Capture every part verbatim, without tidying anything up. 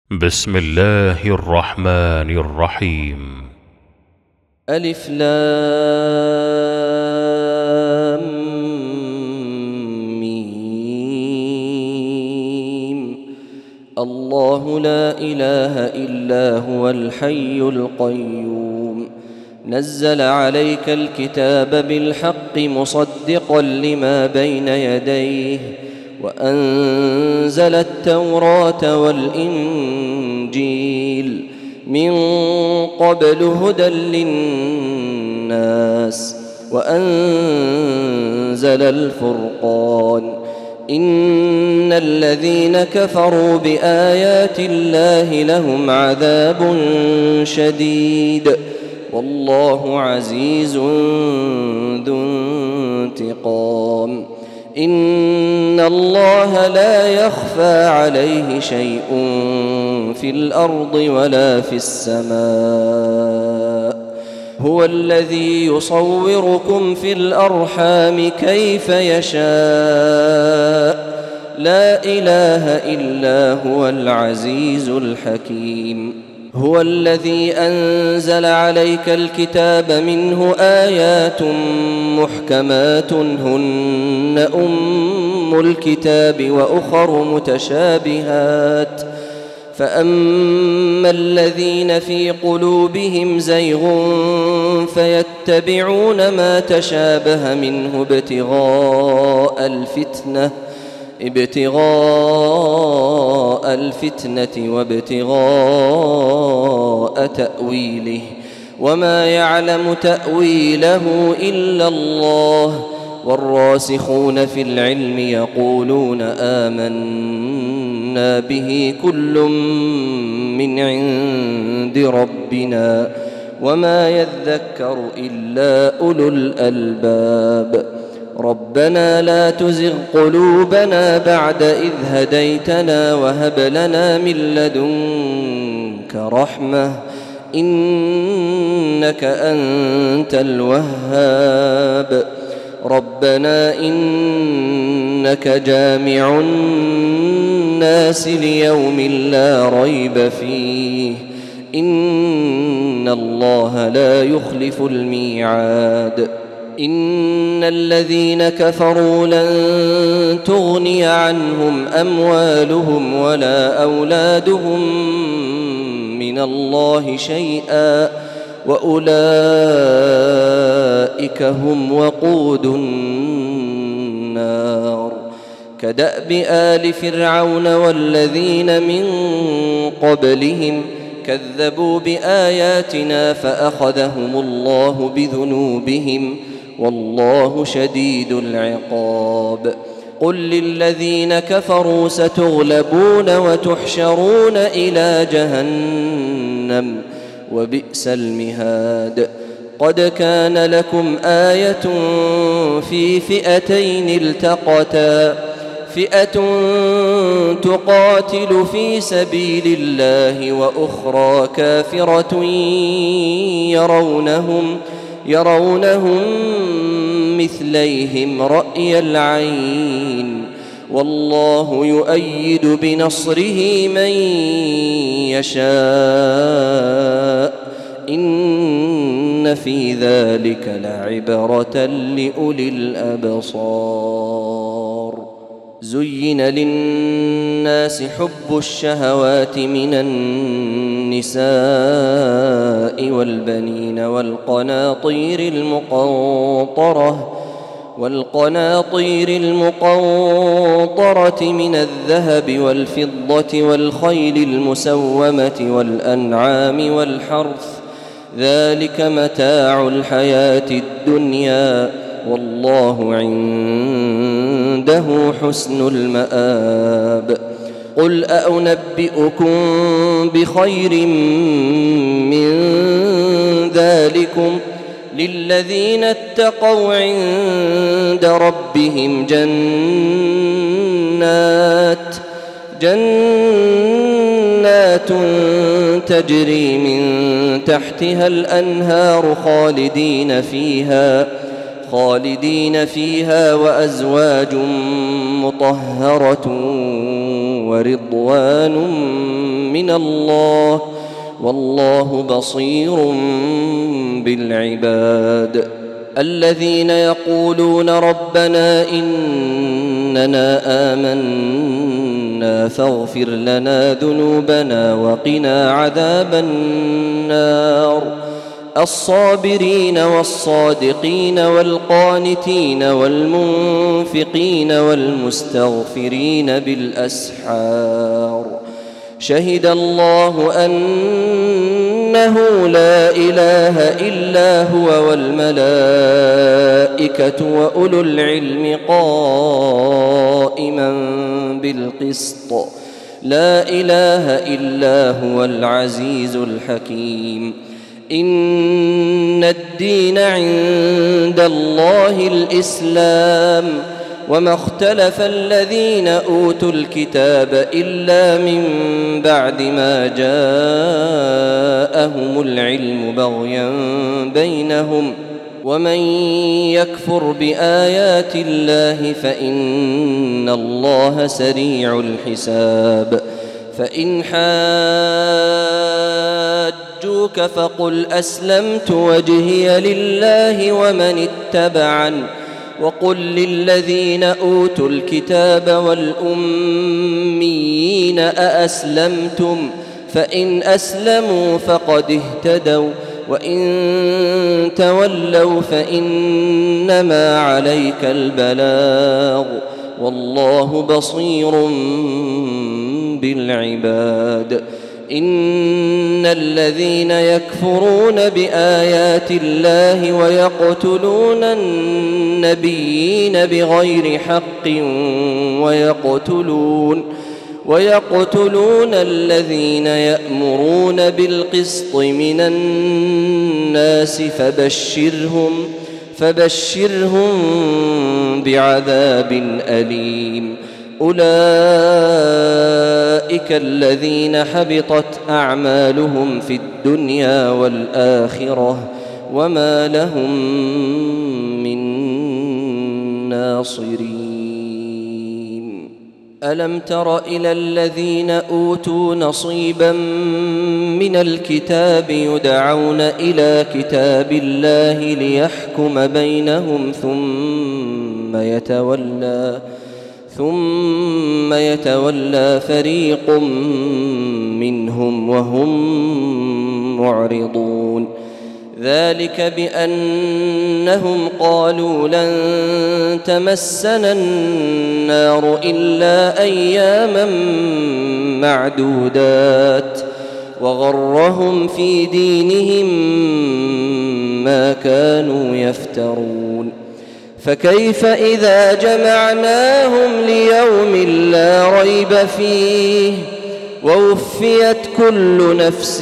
بسم الله الرحمن الرحيم. ألف لام ميم. الله لا إله إلا هو الحي القيوم نزل عليك الكتاب بالحق مصدقا لما بين يديه وأنزل التوراة والإنجيل من قبل هدى للناس وأنزل الفرقان إن الذين كفروا بآيات الله لهم عذاب شديد والله عزيز ذو انتقام إن الله لا يخفى عليه شيء في الأرض ولا في السماء هو الذي يصوركم في الأرحام كيف يشاء لا إله إلا هو العزيز الحكيم هو الذي أنزل عليك الكتاب منه آيات محكمات هن أم الكتاب وأخر متشابهات فأما الذين في قلوبهم زيغ فيتبعون ما تشابه منه ابتغاء الفتنة ابتغاء الفتنة وابتغاء تأويله وما يعلم تأويله إلا الله والراسخون في العلم يقولون آمنا به كل من عند ربنا وما يذكر إلا أولو الألباب ربنا لا تزغ قلوبنا بعد إذ هديتنا وهب لنا من لدنك رحمة إنك أنت الوهاب ربنا إنك جامع الناس ليوم لا ريب فيه إن الله لا يخلف الميعاد إن الذين كفروا لن تغني عنهم أموالهم ولا أولادهم من الله شيئا وأولئك هم وقود النار كدأب آل فرعون والذين من قبلهم كذبوا بآياتنا فأخذهم الله بذنوبهم والله شديد العقاب قل للذين كفروا ستغلبون وتحشرون إلى جهنم وبئس المهاد قد كان لكم آية في فئتين التقتا فئة تقاتل في سبيل الله وأخرى كافرة يرونهم يرونهم مثليهم رأي العين والله يؤيد بنصره من يشاء إن في ذلك لعبرة لأولي الأبصار زين للناس حب الشهوات من النساء والبنين والقناطير المقنطرة والقناطير المقنطرة من الذهب والفضة والخيل المسومة والأنعام والحرث ذلك متاع الحياة الدنيا والله عنده حسن المآب قل أأنبئكم بخير من ذلكم للذين اتقوا عند ربهم جنات جنات تجري من تحتها الأنهار خالدين فيها خالدين فيها وأزواج مطهرة ورضوان من الله والله بصير بالعباد. الذين يقولون ربنا إننا آمنا فاغفر لنا ذنوبنا وقنا عذاب النار. الصابرين والصادقين والقانتين والمنفقين والمستغفرين بالأسحار. شهد الله أنه لا إله إلا هو والملائكة وأولو العلم قائما بالقسط. لا إله إلا هو العزيز الحكيم. إن الدين عند الله الإسلام وما اختلف الذين أوتوا الكتاب إلا من بعد ما جاءهم العلم بغيا بينهم ومن يكفر بآيات الله فإن الله سريع الحساب. فإن حاجوك فقل أسلمت وجهي لله ومن اتبعني وقل للذين أوتوا الكتاب والأميين أأسلمتم فإن أسلموا فقد اهتدوا وإن تولوا فإنما عليك البلاغ والله بصير بالعباد. إن الذين يكفرون بآيات الله ويقتلون النبيين بغير حق ويقتلون ويقتلون الذين يأمرون بالقسط من الناس فبشرهم فبشرهم بعذاب أليم. أولئك الذين حبطت أعمالهم في الدنيا والآخرة وما لهم من ناصرين. ألم تر إلى الذين أوتوا نصيبا من الكتاب يدعون إلى كتاب الله ليحكم بينهم ثم يتولى ثم يتولى فريق منهم وهم معرضون. ذلك بأنهم قالوا لن تمسنا النار إلا أياما معدودات وغرهم في دينهم ما كانوا يفترون. فكيف إذا جمعناهم ليوم لا ريب فيه ووفيت كل نفس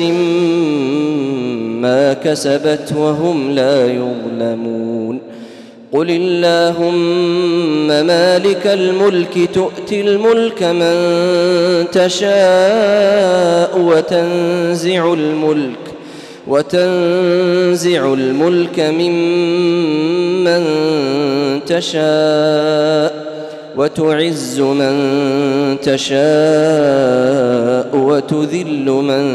ما كسبت وهم لا يظلمون. قل اللهم مالك الملك تؤتي الملك من تشاء وتنزع الملك وتنزع الملك ممن تشاء وتعز من تشاء وتذل من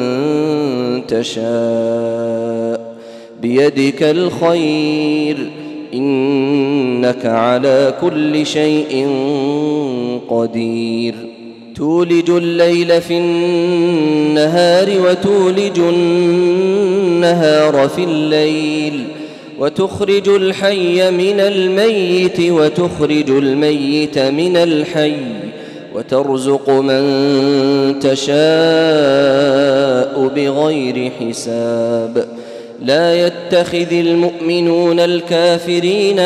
تشاء بيدك الخير إنك على كل شيء قدير. تولج الليل في النهار وتولج النهار في الليل وتخرج الحي من الميت وتخرج الميت من الحي وترزق من تشاء بغير حساب. لا يتخذ المؤمنون الكافرين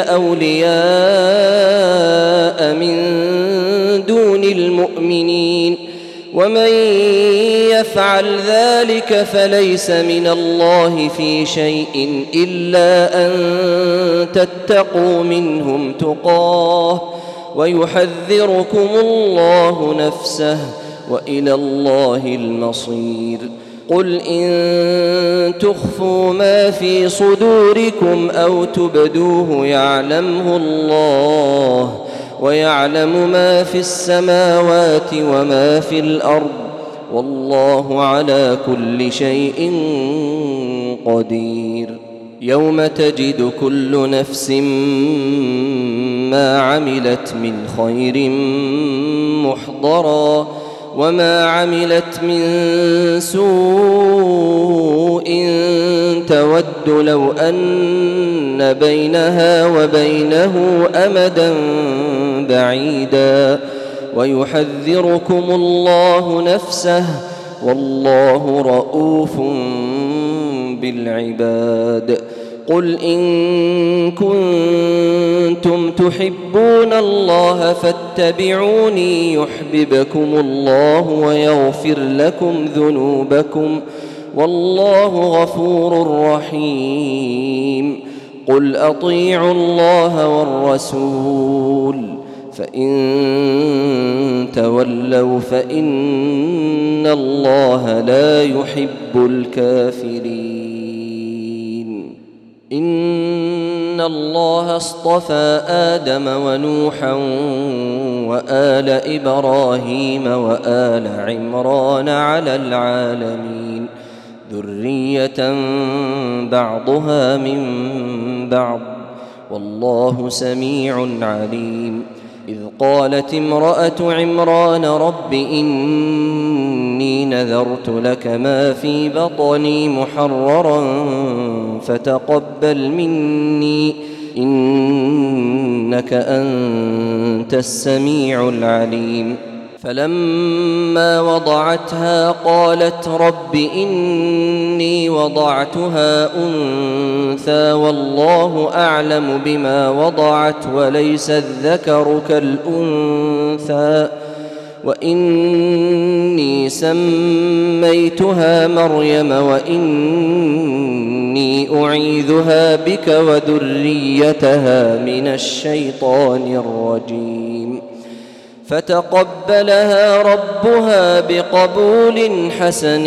أولياء من دون المؤمنين ومن يفعل ذلك فليس من الله في شيء إلا أن تتقوا منهم تقاه ويحذركم الله نفسه وإلى الله المصير. قل إن تخفوا ما في صدوركم أو تبدوه يعلمه الله ويعلم ما في السماوات وما في الأرض والله على كل شيء قدير. يوم تجد كل نفس ما عملت من خير محضرا وما عملت من سوء تود لو أن بينها وبينه أمدا بعيدا ويحذركم الله نفسه والله رؤوف بالعباد. قل إن كنتم تحبون الله فاتبعوني يحببكم الله ويغفر لكم ذنوبكم والله غفور رحيم. قل أطيعوا الله والرسول فإن تولوا فإن الله لا يحب الكافرين. إن الله اصطفى آدم ونوحا وآل إبراهيم وآل عمران على العالمين ذرية بعضها من بعض والله سميع عليم. إذ قالت امرأة عمران رب إني نذرت لك ما في بطني محررا فتقبل مني إنك أنت السميع العليم. فلما وضعتها قالت رب إني وضعتها أنثى والله أعلم بما وضعت وليس الذكر كالأنثى وإني سميتها مريم وإني أعيذها بك وذريتها من الشيطان الرجيم. فتقبلها ربها بقبول حسن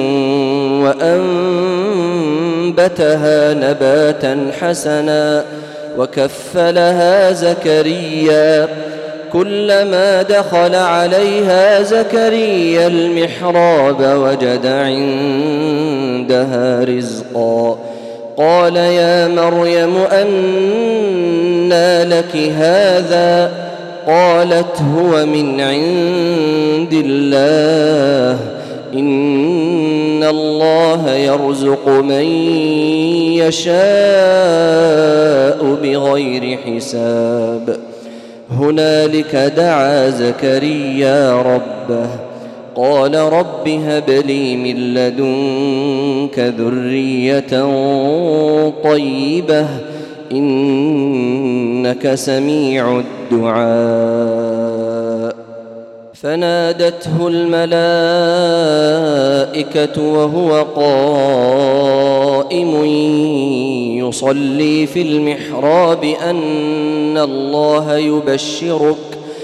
وأنبتها نباتا حسنا وكفلها زكريا. كلما دخل عليها زكريا المحراب وجد عندها رزقا قال يا مريم أنى لك هذا قالت هو من عند الله إن الله يرزق من يشاء بغير حساب. هنالك دعا زكريا ربه قال رب هب لي من لدنك ذرية طيبة إنك سميع الدعاء. فنادته الملائكة وهو قائم يصلي في المحراب أن الله يبشرك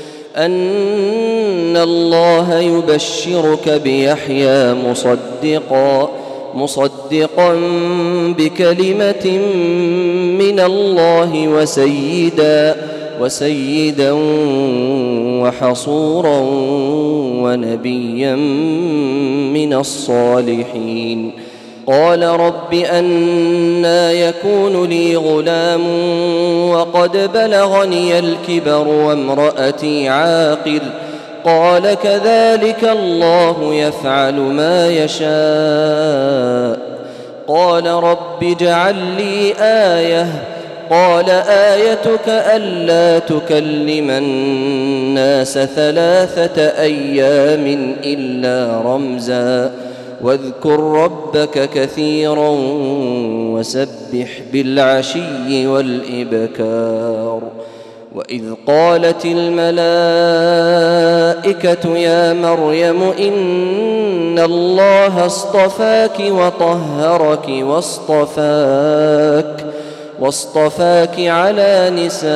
أن الله يبشرك بيحيى مصدقا مصدقا بكلمة من الله وسيدا وسيدا وحصورا ونبيا من الصالحين. قال رب أنى يكون لي غلام وقد بلغني الكبر وامرأتي عاقر قال كذلك الله يفعل ما يشاء. قال رب اجعل لي آية قال آيتك ألا تكلم الناس ثلاثة أيام إلا رمزا واذكر ربك كثيرا وسبح بالعشي والإبكار. وإذ قالت الملائكة يا مريم إن الله اصطفاك وطهرك واصطفاك واصطفاك على نساء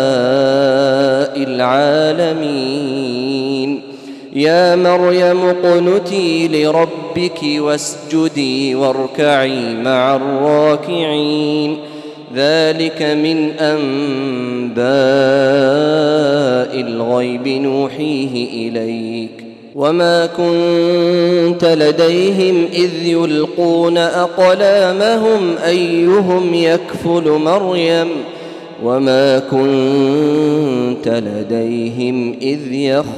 العالمين. يا مريم اقنتي لربك واسجدي واركعي مع الراكعين. ذلك من أنباء الغيب نوحيه إليك وما كنت لديهم إذ يلقون أقلامهم أيهم يكفل مريم وما كنت لديهم إذ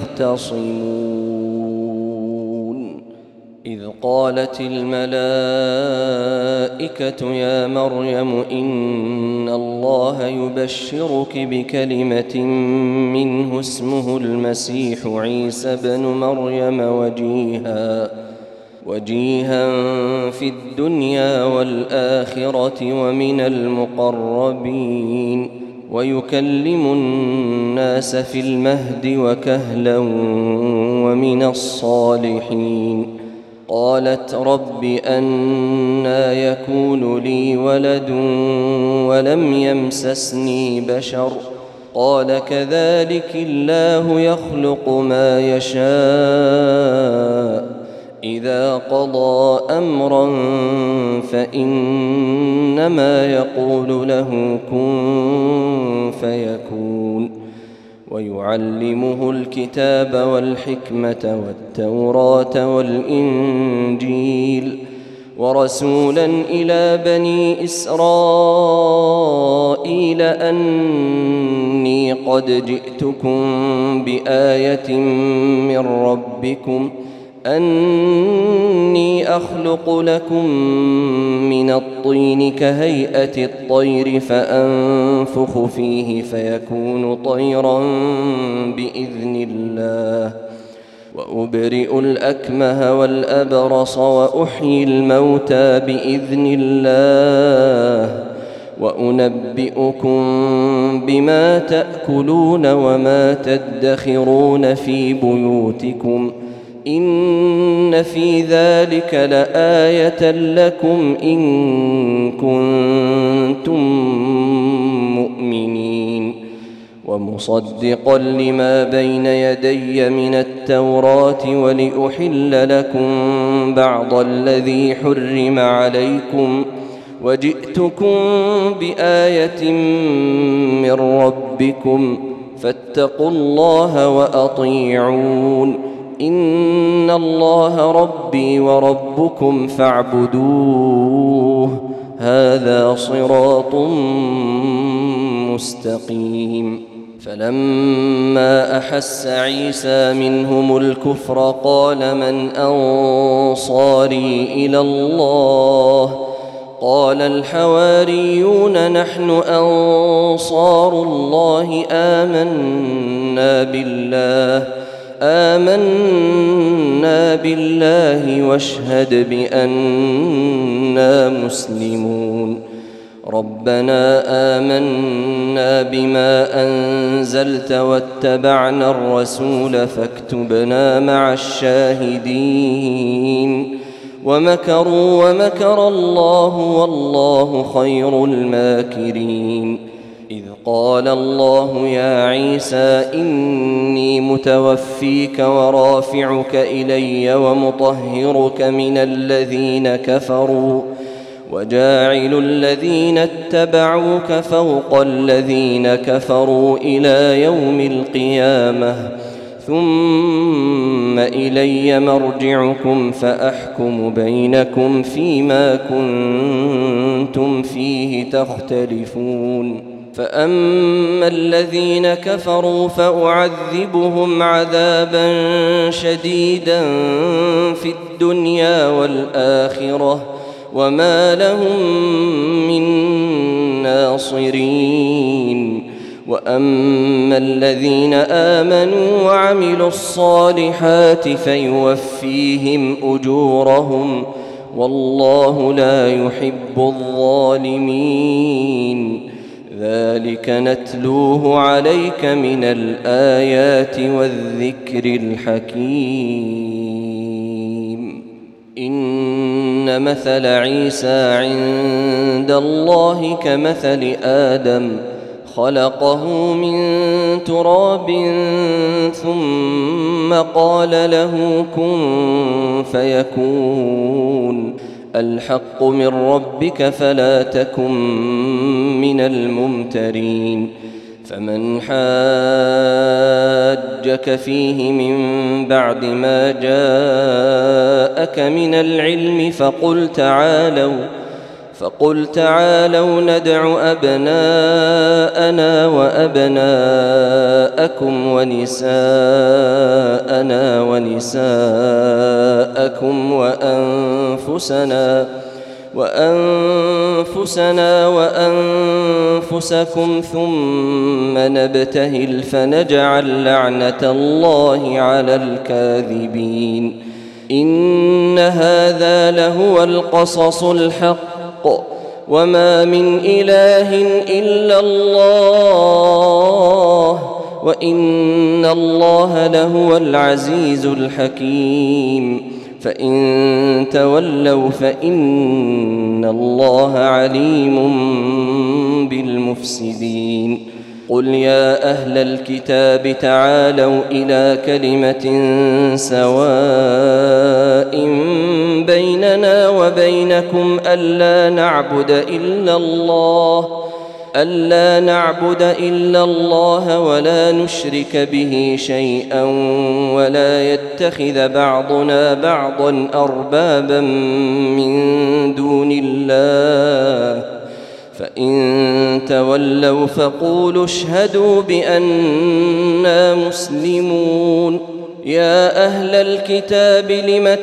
يختصمون إذ قالت الملائكة يا مريم إن الله يبشرك بكلمة منه اسمه المسيح عيسى بن مريم وجيها وجيها في الدنيا والآخرة ومن المقربين ويكلم الناس في المهد وكهلا ومن الصالحين قالت رب أنى يكون لي ولد ولم يمسسني بشر قال كذلك الله يخلق ما يشاء إذا قضى أمرا فإنما يقول له كن فيكون ويعلمه الكتاب والحكمة والتوراة والإنجيل ورسولا إلى بني إسرائيل أني قد جئتكم بآية من ربكم أني أخلق لكم من الطين كهيئة الطير فأنفخ فيه فيكون طيرا بإذن الله وأبرئ الأكمه والأبرص وأحيي الموتى بإذن الله وأنبئكم بما تأكلون وما تدخرون في بيوتكم إن في ذلك لآية لكم إن كنتم مؤمنين ومصدقا لما بين يدي من التوراة ولأحل لكم بعض الذي حرم عليكم وجئتكم بآية من ربكم فاتقوا الله وأطيعون إن الله ربي وربكم فاعبدوه هذا صراط مستقيم فلما أحس عيسى منهم الكفر قال من أنصاري إلى الله قال الحواريون نحن أنصار الله آمنا بالله آمنا بالله واشهد بأننا مسلمون ربنا آمنا بما أنزلت واتبعنا الرسول فاكتبنا مع الشاهدين ومكروا ومكر الله والله خير الماكرين إذ قال الله يا عيسى إني متوفيك ورافعك إلي ومطهرك من الذين كفروا وجاعل الذين اتبعوك فوق الذين كفروا إلى يوم القيامة ثم إلي مرجعكم فأحكم بينكم فيما كنتم فيه تختلفون فأما الذين كفروا فأعذبهم عذابا شديدا في الدنيا والآخرة وما لهم من ناصرين وأما الذين آمنوا وعملوا الصالحات فيوفيهم أجورهم والله لا يحب الظالمين ذلك نتلوه عليك من الآيات والذكر الحكيم إن مثل عيسى عند الله كمثل آدم خلقه من تراب ثم قال له كن فيكون الحق من ربك فلا تكن من الممترين فمن حاجك فيه من بعد ما جاءك من العلم فقل تعالوا فقل تعالوا ندع أبناءنا وأبناءكم ونساءنا ونساءكم وأنفسنا وأنفسنا وأنفسكم ثم نبتهل فنجعل لعنة الله على الكاذبين إن هذا لهو القصص الحق وما من إله إلا الله وإن الله لهو العزيز الحكيم فإن تولوا فإن الله عليم بالمفسدين قل يا أهل الكتاب تعالوا إلى كلمة سواء بيننا وبينكم ألا نعبد إلا الله ألا نعبد إلا الله ولا نشرك به شيئا ولا يتخذ بعضنا بعضا أربابا من دون الله فإن تولوا فقولوا اشهدوا بأننا مسلمون يا أهل الكتاب لم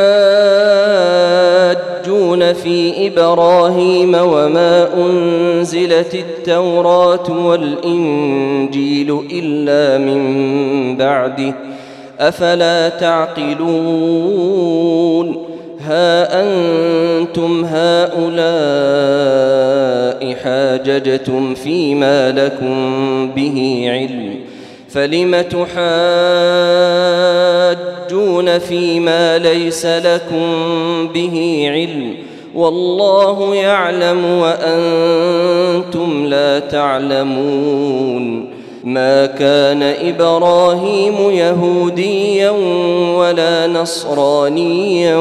تحاجون في إبراهيم وما أنزلت التوراة والإنجيل إلا من بعده أفلا تعقلون ها أنتم هؤلاء حاججتم فيما لكم به علم فلم تحاجون فيما ليس لكم به علم والله يعلم وأنتم لا تعلمون ما كان إبراهيم يهوديا ولا نصرانيا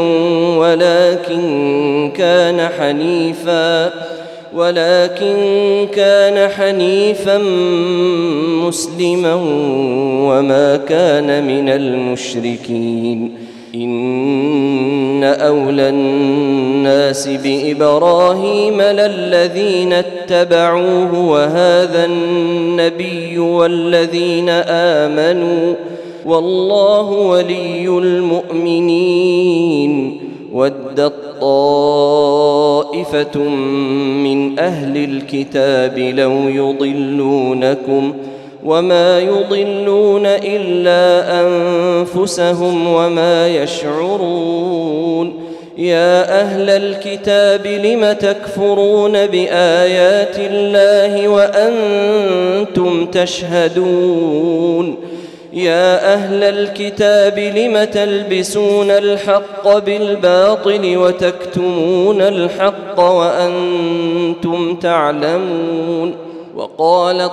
ولكن كان حنيفا ولكن كان حنيفا مسلما وما كان من المشركين إن أولى الناس بإبراهيم للذين اتبعوه وهذا النبي والذين آمنوا والله ولي المؤمنين ودت طائفة من أهل الكتاب لو يضلونكم وما يضلون إلا أنفسهم وما يشعرون يا أهل الكتاب لم تكفرون بآيات الله وأنتم تشهدون يا أهل الكتاب لم تلبسون الحق بالباطل وتكتمون الحق وأنتم تعلمون وقالت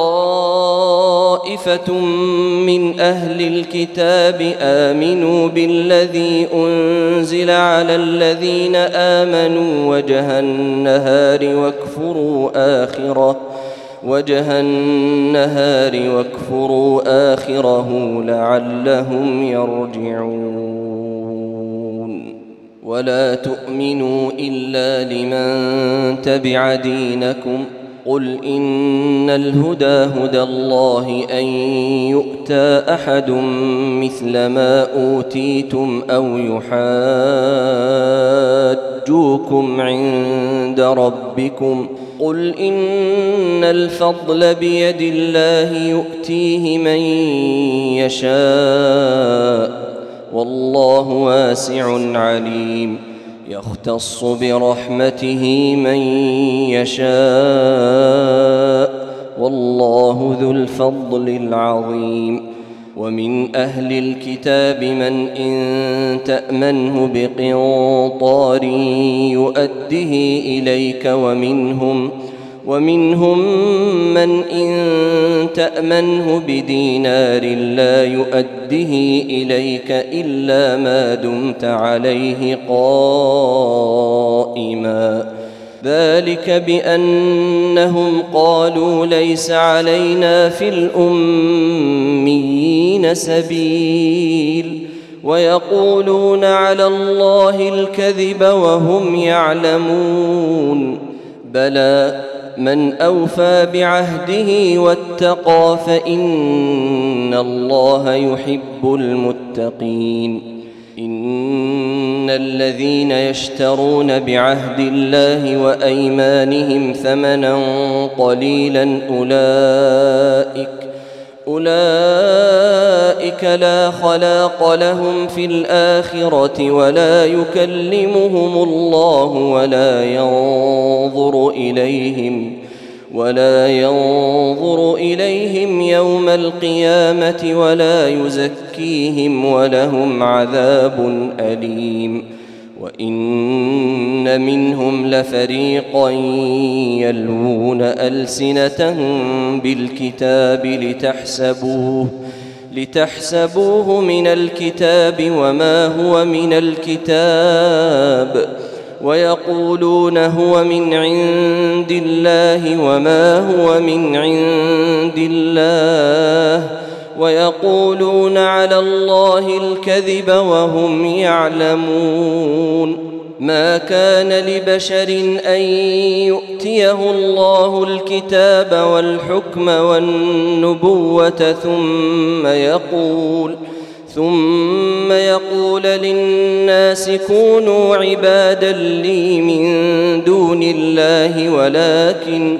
طائفة من أهل الكتاب آمنوا بالذي أنزل على الذين آمنوا وجه النهار واكفروا آخره وجه النهار واكفروا آخره لعلهم يرجعون ولا تؤمنوا إلا لمن تبع دينكم قل إن الهدى هدى الله أن يؤتى أحد مثل ما أوتيتم أو يحاجوكم عند ربكم قل إن الفضل بيد الله يؤتيه من يشاء والله واسع عليم يختص برحمته من يشاء والله ذو الفضل العظيم ومن أهل الكتاب من إن تأمنه بقنطار يؤده إليك ومنهم ومنهم من إن تأمنه بدينار لا يؤده إليك إلا ما دمت عليه قائما ذلك بأنهم قالوا ليس علينا في الأميين سبيل ويقولون على الله الكذب وهم يعلمون بلى من أوفى بعهده واتقى فإن الله يحب المتقين إن الذين يشترون بعهد الله وأيمانهم ثمنا قليلا أولئك أولئك لا خلاق لهم في الآخرة ولا يكلمهم الله ولا ينظر إليهم ولا ينظر إليهم يوم القيامة ولا يزكيهم ولهم عذاب أليم وإن منهم لفريقا يلوون ألسنتهم بالكتاب لتحسبوه لتحسبوه من الكتاب وما هو من الكتاب ويقولون هو من عند الله وما هو من عند الله ويقولون على الله الكذب وهم يعلمون ما كان لبشر أن يؤتيه الله الكتاب والحكم والنبوة ثم يقول ثم يقول للناس كونوا عبادا لي من دون الله ولكن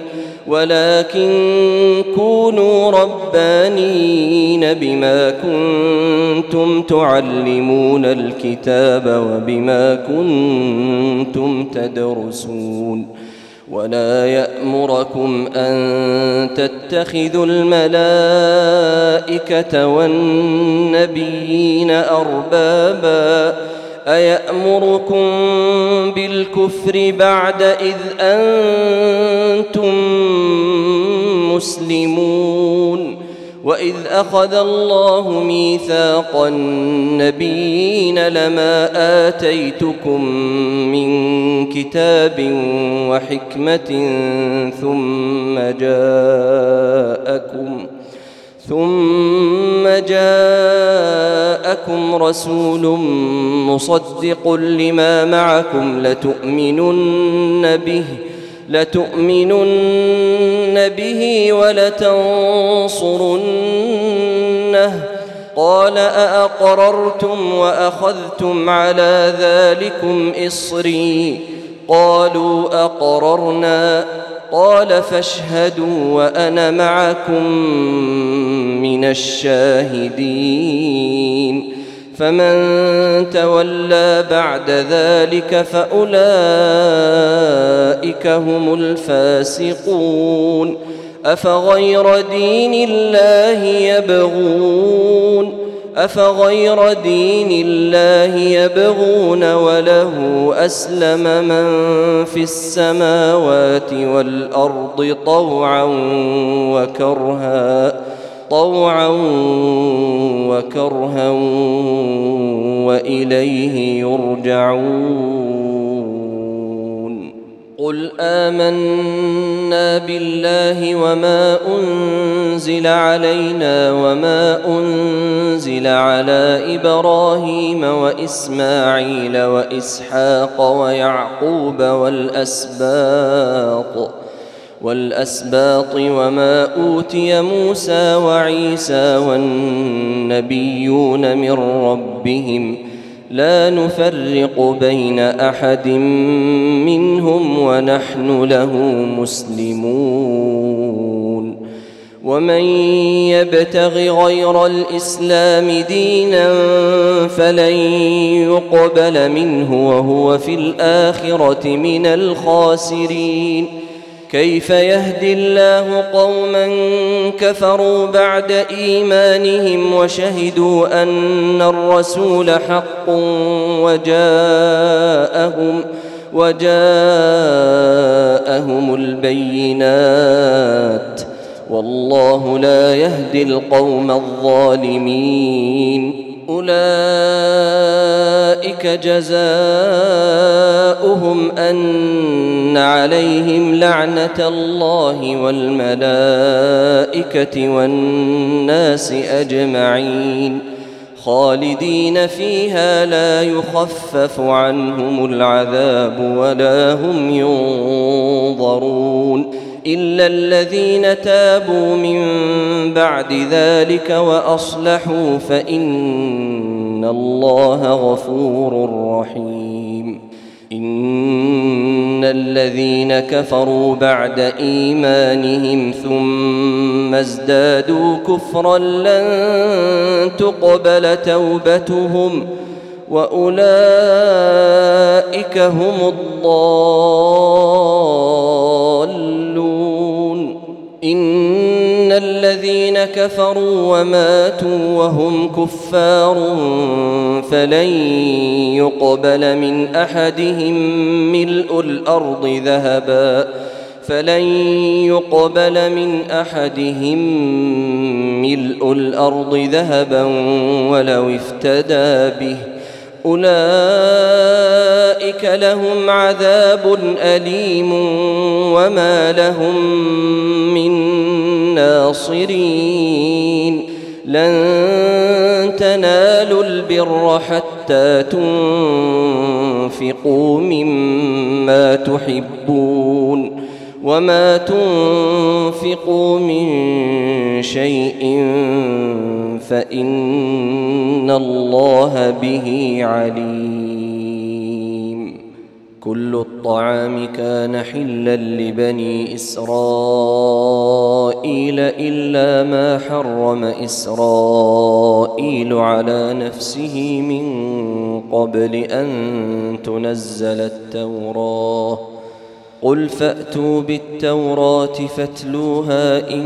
ولكن كونوا ربانيين بما كنتم تعلمون الكتاب وبما كنتم تدرسون ولا يأمركم أن تتخذوا الملائكة والنبيين أربابا أيأمركم بالكفر بعد إذ أنتم مسلمون وإذ أخذ الله ميثاق النبيين لما آتيتكم من كتاب وحكمة ثم جاءكم ثم جاءكم رسول مصدق لما معكم لتؤمنن به لتؤمنن به ولتنصرنه قال أأقررتم وأخذتم على ذلكم إصري قالوا أقررنا قال فاشهدوا وأنا معكم من الشاهدين فمن تولى بعد ذلك فأولئك هم الفاسقون أفغير دين الله يبغون أفغير دين الله يبغون وله أسلم من في السماوات والأرض طوعا وكرها طوعا وكرها وإليه يرجعون قل آمنا بالله وما أنزل علينا وما أنزل على إبراهيم وإسماعيل وإسحاق ويعقوب والأسباط والأسباط وما أوتي موسى وعيسى والنبيون من ربهم لا نفرق بين أحد منهم ونحن له مسلمون ومن يبتغ غير الإسلام دينا فلن يقبل منه وهو في الآخرة من الخاسرين كيف يهدي الله قوما كفروا بعد إيمانهم وشهدوا أن الرسول حق وجاءهم وجاءهم البينات والله لا يهدي القوم الظالمين أولئك جزاؤهم أن عليهم لعنة الله والملائكة والناس أجمعين خالدين فيها لا يخفف عنهم العذاب ولا هم ينظرون إلا الذين تابوا من بعد ذلك وأصلحوا فإن الله غفور رحيم. إن الذين كفروا بعد إيمانهم ثم ازدادوا كفرا لن تقبل توبتهم وأولئك هم الضالون. إن الذين كفروا وماتوا وهم كفار فلن يقبل من أحدهم ملء الأرض ذهبا فلن يقبل من أحدهم ملء الأرض ذهبا ولو افتدى به أولئك لهم عذاب أليم وما لهم من ناصرين. لن تنالوا البر حتى تنفقوا مما تحبون وما تنفقوا من شيء فإن الله به عليم. كل الطعام كان حلا لبني إسرائيل إلا ما حرم إسرائيل على نفسه من قبل أن تنزل التوراة. قل فأتوا بالتوراة فاتلوها إن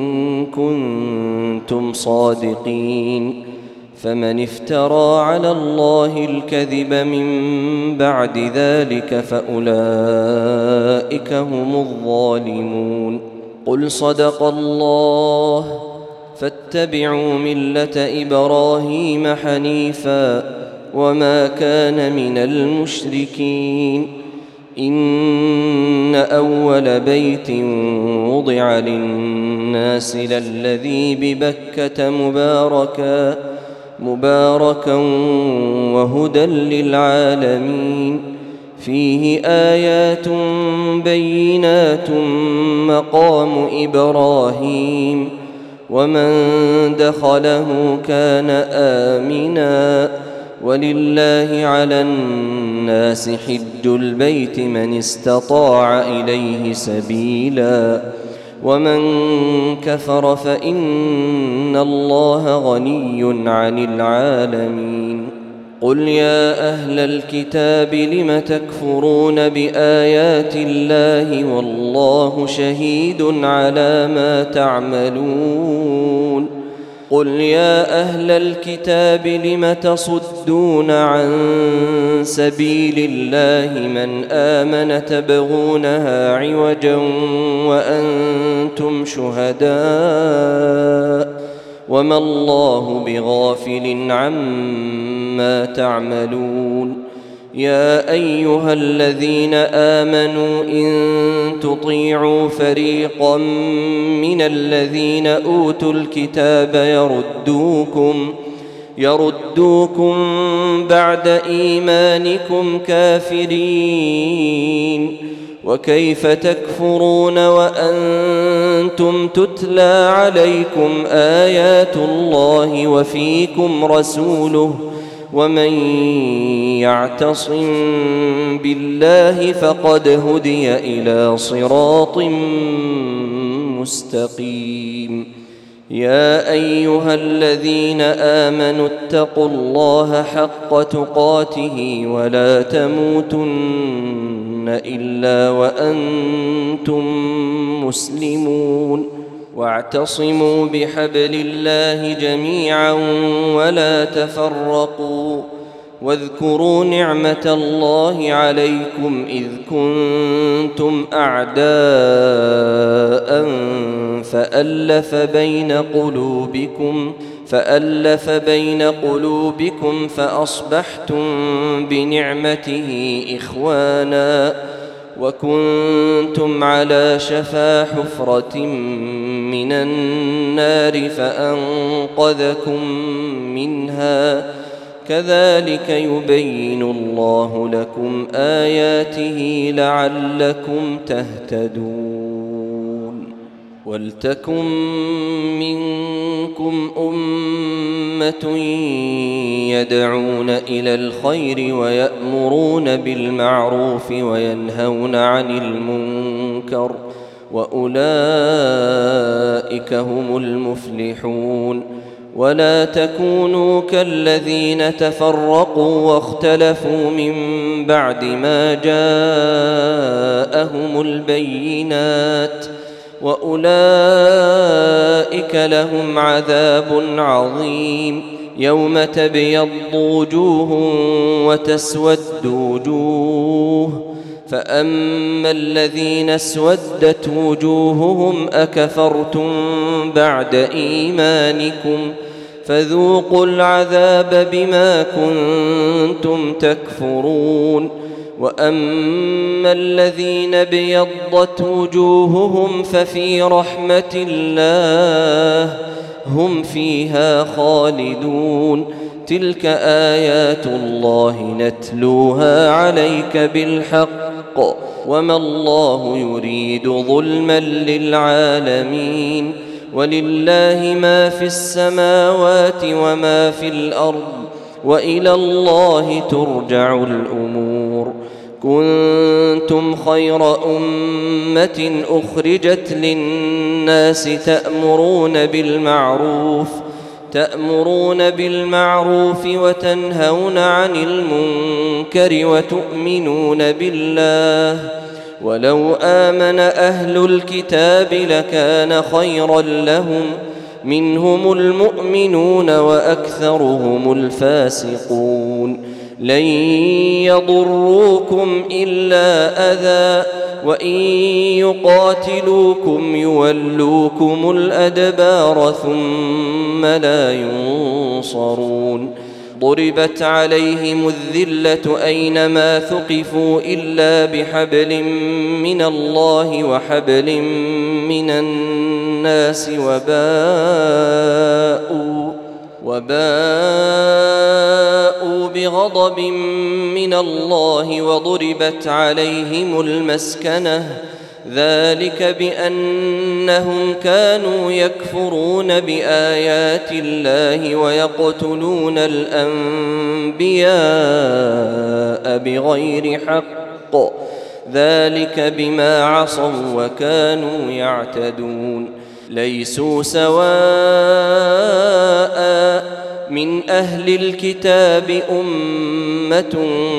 كنتم صادقين. فمن افترى على الله الكذب من بعد ذلك فأولئك هم الظالمون. قل صدق الله فاتبعوا ملة إبراهيم حنيفا وما كان من المشركين. إن أول بيت وضع للناس للذي ببكة مباركا مباركا وهدى للعالمين فيه آيات بينات مقام إبراهيم ومن دخله كان آمنا ولله على الناس حج البيت من استطاع إليه سبيلا ومن كفر فإن الله غني عن العالمين. قل يا أهل الكتاب لم تكفرون بآيات الله والله شهيد على ما تعملون. قل يا أهل الكتاب لم تصدون عن سبيل الله من آمن تبغونها عوجا وأنتم شهداء وما الله بغافل عما تعملون. يا أيها الذين آمنوا إن تطيعوا فريقا من الذين أوتوا الكتاب يردوكم يردوكم بعد إيمانكم كافرين وكيف تكفرون وأنتم تتلى عليكم آيات الله وفيكم رسوله ومن يعتصم بالله فقد هدي إلى صراط مستقيم. يا أيها الذين آمنوا اتقوا الله حق تقاته ولا تموتن إلا وأنتم مسلمون واعتصموا بحبل الله جميعا ولا تفرقوا واذكروا نعمة الله عليكم إذ كنتم أعداء فألف بين قلوبكم فألف بين قلوبكم فأصبحتم بنعمته إخوانا وكنتم على شفا حفرة من النار فأنقذكم منها كذلك يبين الله لكم آياته لعلكم تهتدون ولتكن منكم أمة يدعون إلى الخير ويأمرون بالمعروف وينهون عن المنكر وأولئك هم المفلحون ولا تكونوا كالذين تفرقوا واختلفوا من بعد ما جاءهم البينات وأولئك لهم عذاب عظيم يوم تبيض وجوه وتسود وجوه فأما الذين اسودت وجوههم أكفرتم بعد إيمانكم فذوقوا العذاب بما كنتم تكفرون وأما الذين ابيضت وجوههم ففي رحمة الله هم فيها خالدون تلك آيات الله نتلوها عليك بالحق وما الله يريد ظلما للعالمين ولله ما في السماوات وما في الأرض وإلى الله ترجع الأمور كنتم خير أمة أخرجت للناس تأمرون بالمعروف تأمرون بالمعروف وتنهون عن المنكر وتؤمنون بالله ولو آمن أهل الكتاب لكان خيرا لهم منهم المؤمنون وأكثرهم الفاسقون لن يضروكم إلا أذى وإن يقاتلوكم يولوكم الأدبار ثم لا ينصرون ضربت عليهم الذلة أينما ثقفوا إلا بحبل من الله وحبل من الناس وباءوا وباءوا بغضب من الله وضربت عليهم المسكنة ذلك بأنهم كانوا يكفرون بآيات الله ويقتلون الأنبياء بغير حق ذلك بما عصوا وكانوا يعتدون ليسوا سواء من أهل الكتاب أمة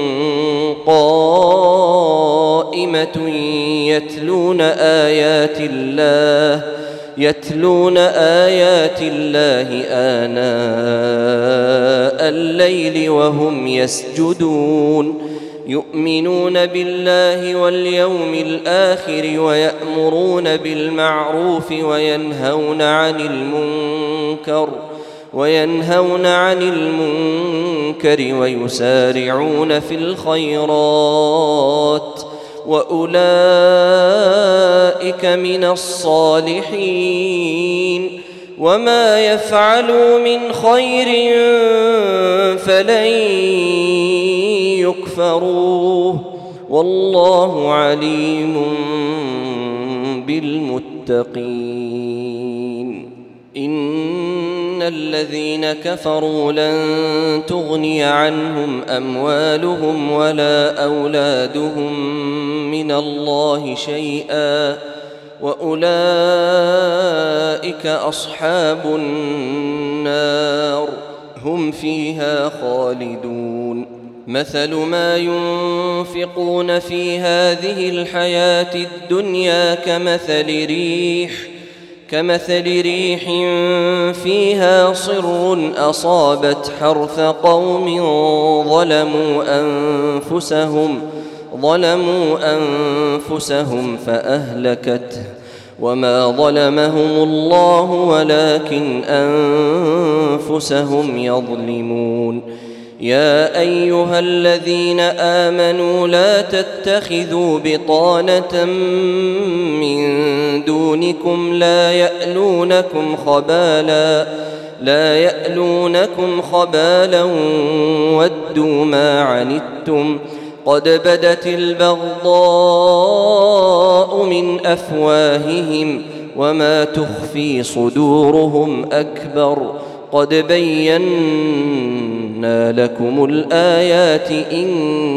قائمة يتلون آيات الله يتلون آيات الله آناء الليل وهم يسجدون يؤمنون بالله واليوم الآخر ويأمرون بالمعروف وينهون عن المنكر وينهون عن المنكر ويسارعون في الخيرات وأولئك من الصالحين وما يفعلوا من خير فلن يكفروه والله عليم بالمتقين إن الذين كفروا لن تغني عنهم أموالهم ولا أولادهم من الله شيئا وأولئك أصحاب النار هم فيها خالدون مثل ما ينفقون في هذه الحياة الدنيا كمثل ريح كمثل ريح فيها صر أصابت حرث قوم ظلموا أنفسهم ظلموا أنفسهم فأهلكته وما ظلمهم الله ولكن أنفسهم يظلمون يا أيها الذين آمنوا لا تتخذوا بطانة من دونكم لا يألونكم خبالا لا يألونكم خبالا ودوا ما عنتم قد بدت البغضاء من أفواههم وما تخفي صدورهم أكبر قد بينا لكم الآيات إن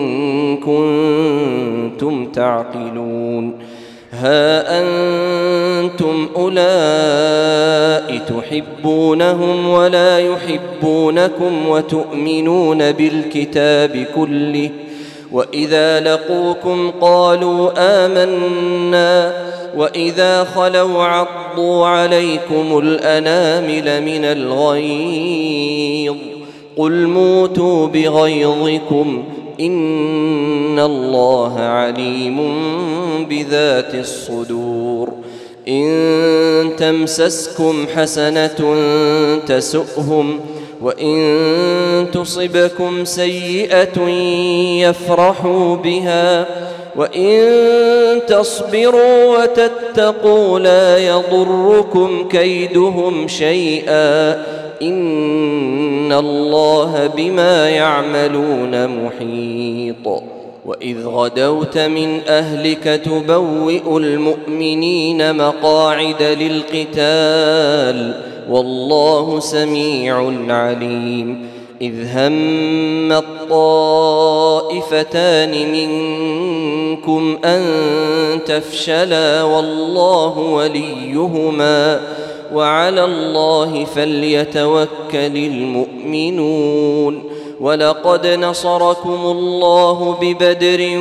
كنتم تعقلون ها أنتم أولئك تحبونهم ولا يحبونكم وتؤمنون بالكتاب كله وإذا لقوكم قالوا آمنا وإذا خلوا عضوا عليكم الأنامل من الغيظ قل موتوا بغيظكم إن الله عليم بذات الصدور إن تمسسكم حسنة تسؤهم وإن تصبكم سيئة يفرحوا بها وإن تصبروا وتتقوا لا يضركم كيدهم شيئا إن الله بما يعملون محيط وإذ غدوت من أهلك تبوئ المؤمنين مقاعد للقتال والله سميع عليم إذ هم الطائفتان منكم أن تفشلا والله وليهما وعلى الله فليتوكل المؤمنون ولقد نصركم الله ببدر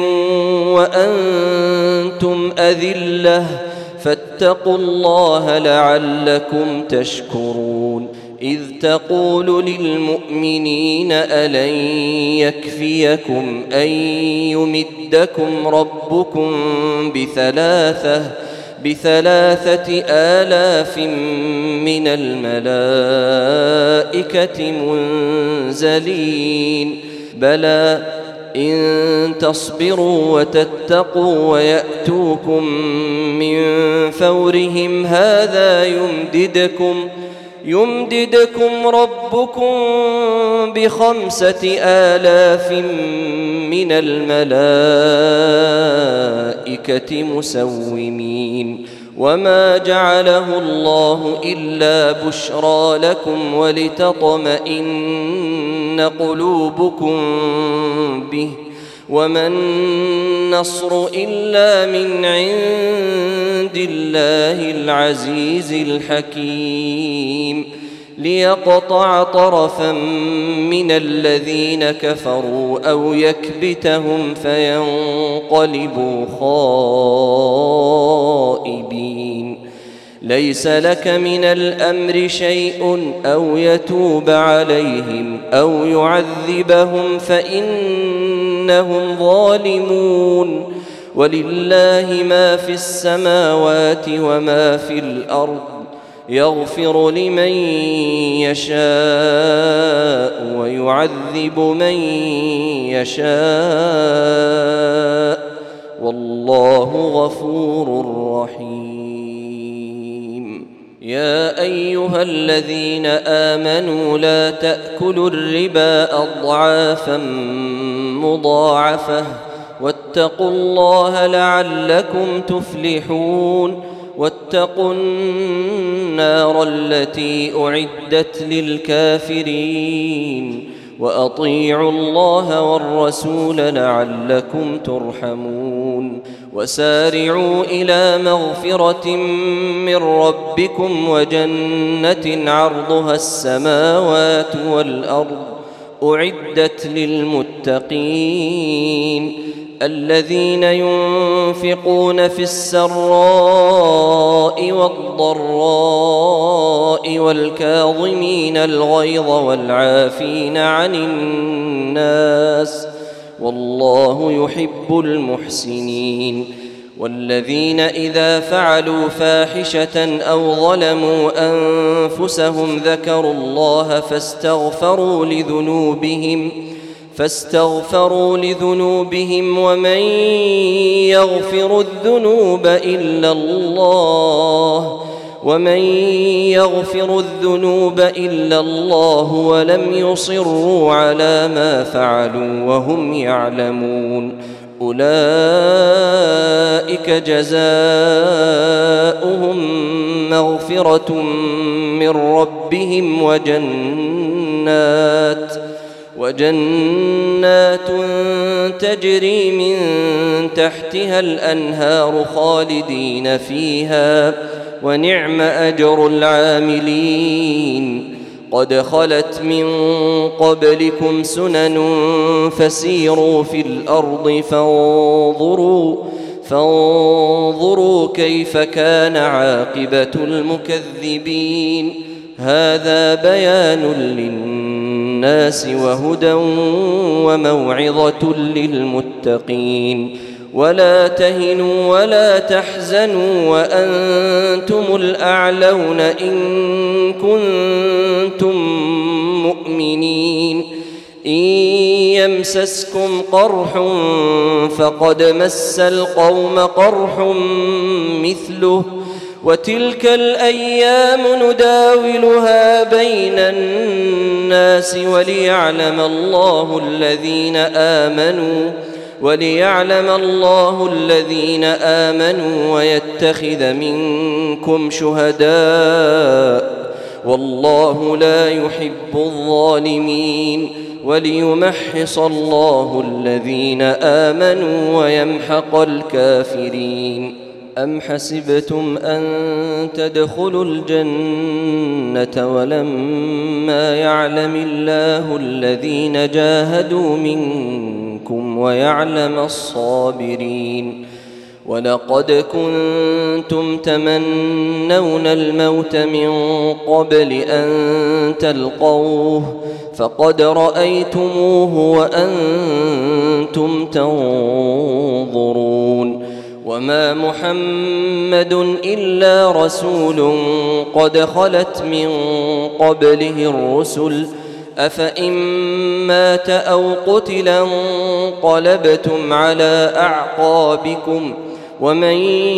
وأنتم أذلة فاتقوا الله لعلكم تشكرون إذ تقول للمؤمنين ألن يكفيكم أن يمدكم ربكم بثلاثة بثلاثة آلاف من الملائكة منزلين بلى إن تصبروا وتتقوا ويأتوكم من فورهم هذا يمددكم يمددكم ربكم بخمسة آلاف من الملائكة مسومين وما جعله الله إلا بشرى لكم ولتطمئن قلوبكم به وما النصر إلا من عند الله العزيز الحكيم ليقطع طرفا من الذين كفروا أو يكبتهم فينقلبوا خائبين ليس لك من الأمر شيء أو يتوب عليهم أو يعذبهم فإنهم ظالمون ولله ما في السماوات وما في الأرض يغفر لمن يشاء ويعذب من يشاء والله غفور رحيم يا أيها الذين آمنوا لا تأكلوا الربا أضعافا مضاعفة واتقوا الله لعلكم تفلحون واتقوا النار التي أعدت للكافرين وأطيعوا الله والرسول لعلكم ترحمون وسارعوا إلى مغفرة من ربكم وجنة عرضها السماوات والأرض أعدت للمتقين الذين ينفقون في السراء والضراء والكاظمين الغيظ والعافين عن الناس والله يحب المحسنين والذين إذا فعلوا فاحشة أو ظلموا أنفسهم ذكروا الله فاستغفروا لذنوبهم فاستغفروا لذنوبهم ومن يغفر الذنوب إلا الله ومن يغفر الذنوب إلا الله ولم يصروا على ما فعلوا وهم يعلمون أولئك جزاؤهم مغفرة من ربهم وجنات وجنات تجري من تحتها الأنهار خالدين فيها ونعم أجر العاملين قد خلت من قبلكم سنن فسيروا في الأرض فانظروا فانظروا كيف كان عاقبة المكذبين هذا بيان للناس وهدى وموعظة للمتقين ولا تهنوا ولا تحزنوا وأنتم الأعلون إن كنتم مؤمنين إن يمسسكم قرح فقد مس القوم قرح مثله وتلك الأيام نداولها بين الناس وليعلم الله الذين آمنوا وليعلم الله الذين آمنوا ويتخذ منكم شهداء والله لا يحب الظالمين وليمحص الله الذين آمنوا ويمحق الكافرين أم حسبتم أن تدخلوا الجنة ولما يعلم الله الذين جاهدوا منكم ويعلم الصابرين ولقد كنتم تمنون الموت من قبل أن تلقوه فقد رأيتموه وأنتم تنظرون وما محمد إلا رسول قد خلت من قبله الرسل أفإن مات أو قتلا انقلبتم على أعقابكم ومن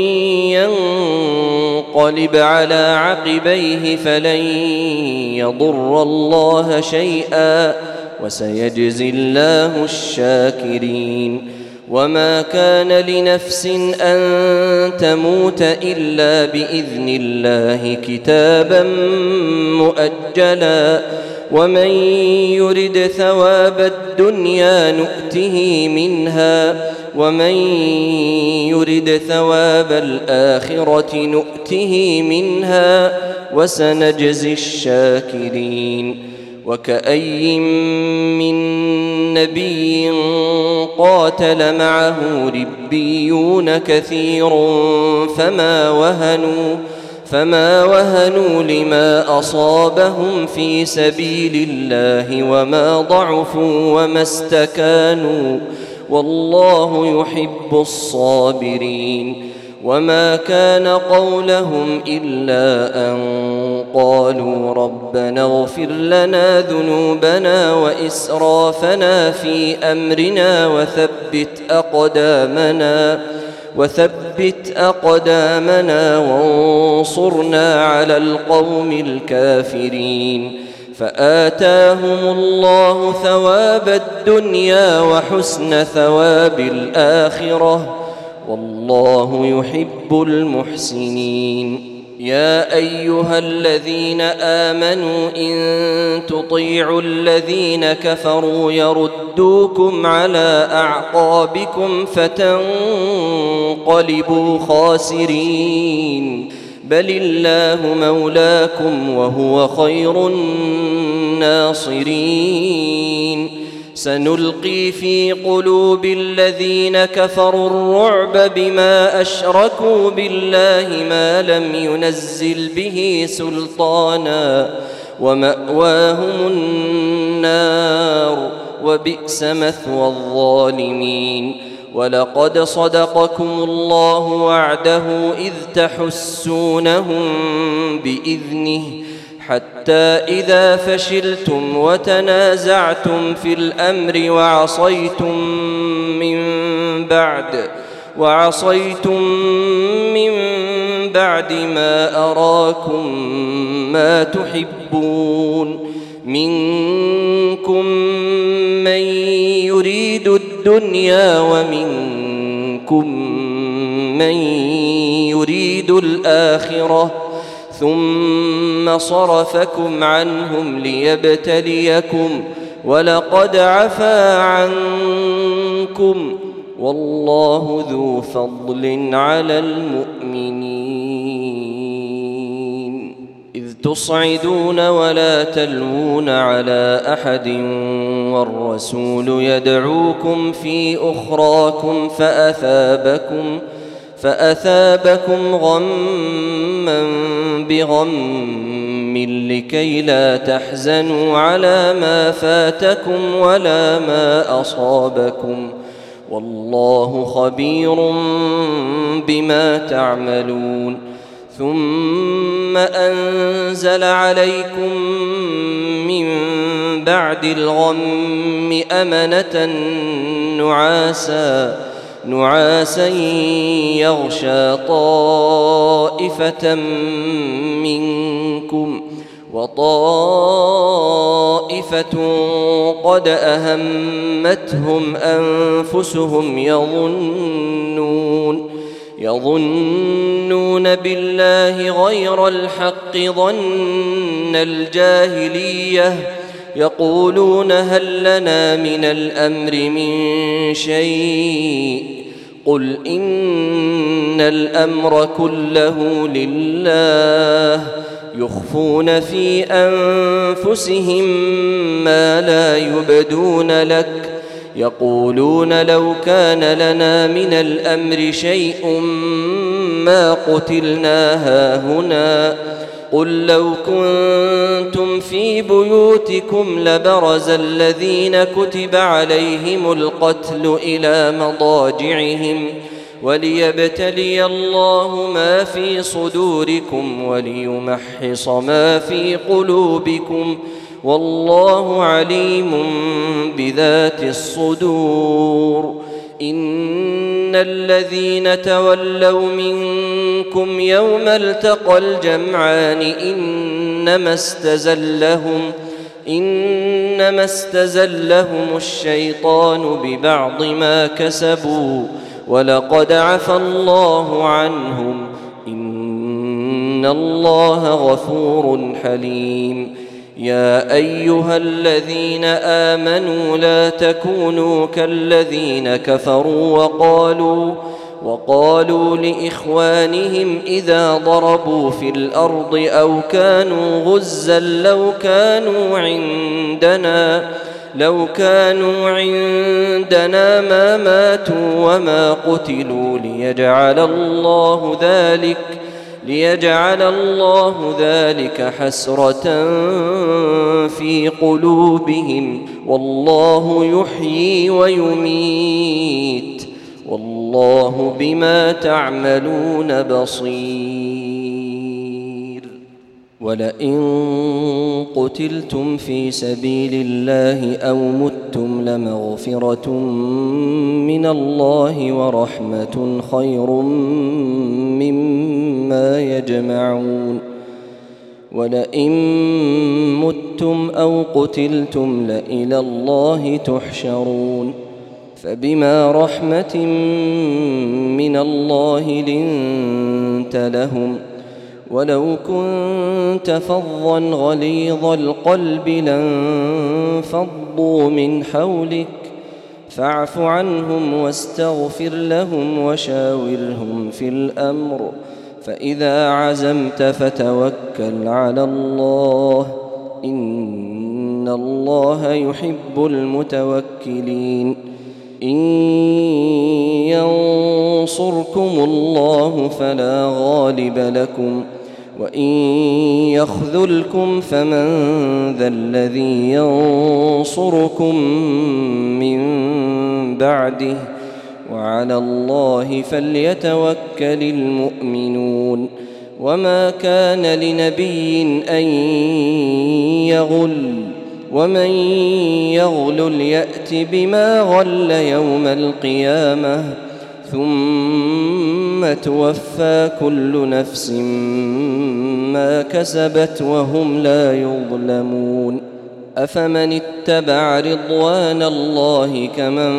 ينقلب على عقبيه فلن يضر الله شيئا وسيجزي الله الشاكرين وما كان لنفس أن تموت إلا بإذن الله كتابا مؤجلا ومن يرد ثواب الدنيا نؤته منها ومن يرد ثواب الآخرة نؤته منها وسنجزي الشاكرين وكأي من نبي قاتل معه ربيون كثير فما وهنوا فما وهنوا لما أصابهم في سبيل الله وما ضعفوا وما استكانوا والله يحب الصابرين وما كان قولهم إلا أن قالوا ربنا اغفر لنا ذنوبنا وإسرافنا في أمرنا وثبت أقدامنا وثبت أقدامنا وانصرنا على القوم الكافرين فآتاهم الله ثواب الدنيا وحسن ثواب الآخرة والله يحب المحسنين يا أيها الذين آمنوا إن تطيعوا الذين كفروا يردوكم على أعقابكم فتنقلبوا خاسرين بل الله مولاكم وهو خير الناصرين سنلقي في قلوب الذين كفروا الرعب بما أشركوا بالله ما لم ينزل به سلطانا ومأواهم النار وبئس مثوى الظالمين ولقد صدقكم الله وعده إذ تحسونهم بإذنه حتى إذا فشلتم وتنازعتم في الأمر وعصيتم من بعد وعصيتم من بعد ما أراكم ما تحبون منكم من يريد الدنيا ومنكم من يريد الآخرة ثم صرفكم عنهم ليبتليكم ولقد عفا عنكم والله ذو فضل على المؤمنين إذ تصعدون ولا تلوون على أحد والرسول يدعوكم في أخراكم فأثابكم فأثابكم غما بغم لكي لا تحزنوا على ما فاتكم ولا ما أصابكم والله خبير بما تعملون ثم أنزل عليكم من بعد الغم أمنة نعاسا نعاسا يغشى طائفة منكم وطائفة قد أهمتهم أنفسهم يظنون يظنون بالله غير الحق ظن الجاهلية يقولون هل لنا من الأمر من شيء قل إن الأمر كله لله يخفون في أنفسهم ما لا يبدون لك يقولون لو كان لنا من الأمر شيء ما قتلنا هاهنا قل لو كنتم في بيوتكم لبرز الذين كتب عليهم القتل إلى مضاجعهم وليبتلي الله ما في صدوركم وليمحص ما في قلوبكم والله عليم بذات الصدور إن الذين تولوا منكم يوم التقى الجمعان إنما استزلهم إنما استزلهم الشيطان ببعض ما كسبوا ولقد عفا الله عنهم إن الله غفور حليم يا أيها الذين آمنوا لا تكونوا كالذين كفروا وقالوا وقالوا لإخوانهم إذا ضربوا في الأرض أو كانوا غزا لو كانوا عندنا لو كانوا عندنا ما ماتوا وما قتلوا ليجعل الله ذلك ليجعل الله ذلك حسرة في قلوبهم والله يحيي ويميت والله بما تعملون بصير ولئن قتلتم في سبيل الله أو متم لمغفرة من الله ورحمة خير مما يجمعون ولئن متم أو قتلتم لإلى الله تحشرون فبما رحمة من الله لنت لهم ولو كنت فظا غليظ القلب لانفضوا من حولك فاعف عنهم واستغفر لهم وشاورهم في الأمر فإذا عزمت فتوكل على الله إن الله يحب المتوكلين إن ينصركم الله فلا غالب لكم وإن يخذلكم فمن ذا الذي ينصركم من بعده وعلى الله فليتوكل المؤمنون وما كان لنبي أن يغل ومن يغل يأت بما غل يوم القيامة ثم توفى كل نفس ما كسبت وهم لا يظلمون أفمن اتبع رضوان الله كمن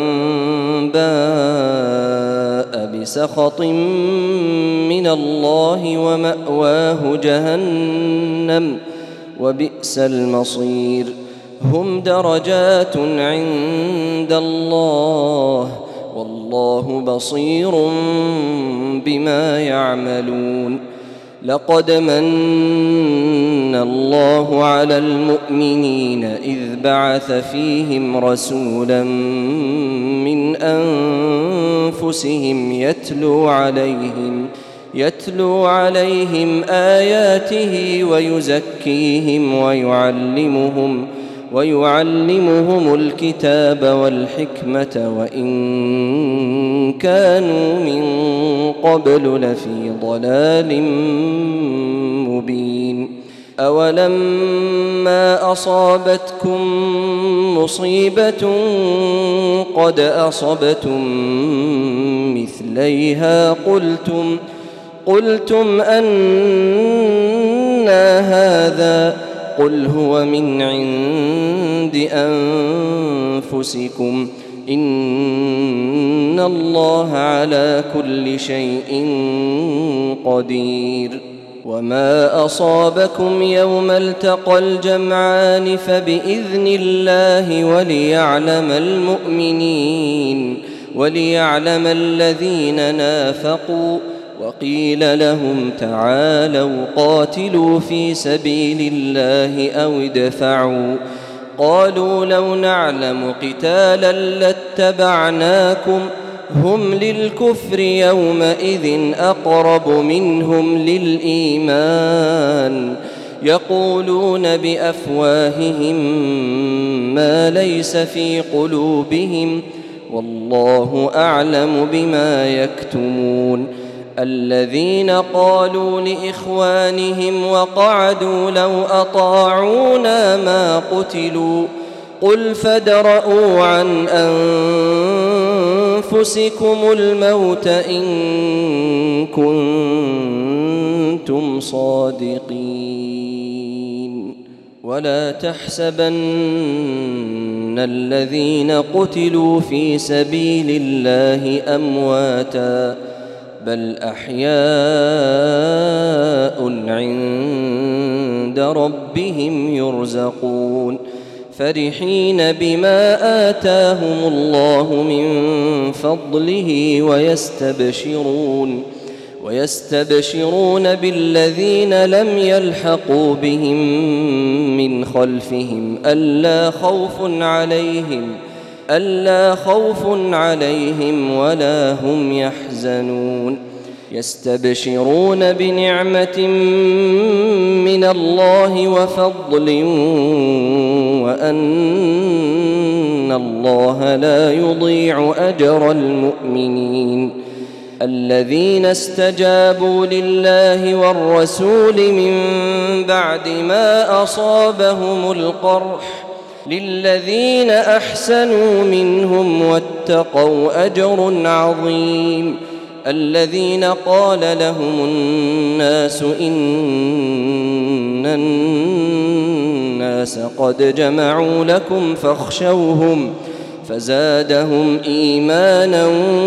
باء بسخط من الله ومأواه جهنم وبئس المصير هم درجات عند الله والله بصير بما يعملون لقد من الله على المؤمنين إذ بعث فيهم رسولا من أنفسهم يتلو عليهم يتلو عليهم آياته ويزكيهم ويعلمهم ويعلمهم الكتاب والحكمة وإن كانوا من قبل لفي ضلال مبين أولما أصابتكم مصيبة قد أصبتم مثليها قلتم قلتم أنى هذا قل هو من عند أنفسكم إن الله على كل شيء قدير وما أصابكم يوم التقى الجمعان فبإذن الله وليعلم المؤمنين وليعلم الذين نافقوا وقيل لهم تعالوا قاتلوا في سبيل الله أو ادفعوا قالوا لو نعلم قتالا لاتبعناكم هم للكفر يومئذ أقرب منهم للإيمان يقولون بأفواههم ما ليس في قلوبهم والله أعلم بما يكتمون الذين قالوا لإخوانهم وقعدوا لو أطاعونا ما قتلوا قل فادرءوا عن أنفسكم الموت إن كنتم صادقين ولا تحسبن الذين قتلوا في سبيل الله أمواتاً بل أحياء عند ربهم يرزقون فرحين بما آتاهم الله من فضله ويستبشرون ويستبشرون بالذين لم يلحقوا بهم من خلفهم ألا خوف عليهم ألا خوف عليهم ولا هم يحزنون يستبشرون بنعمة من الله وفضل وأن الله لا يضيع أجر المؤمنين الذين استجابوا لله والرسول من بعد ما أصابهم القرح للذين أحسنوا منهم واتقوا أجر عظيم الذين قال لهم الناس إن الناس قد جمعوا لكم فاخشوهم فزادهم إيمانا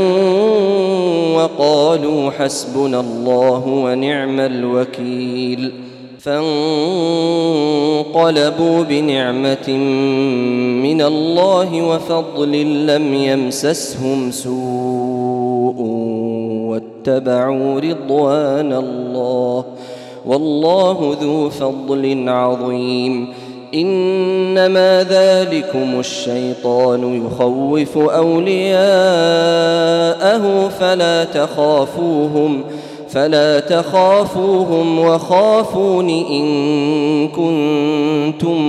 وقالوا حسبنا الله ونعم الوكيل فانقلبوا بنعمة من الله وفضل لم يمسسهم سوء واتبعوا رضوان الله والله ذو فضل عظيم إنما ذلكم الشيطان يخوف أولياءه فلا تخافوهم فلا تخافوهم وخافون إن كنتم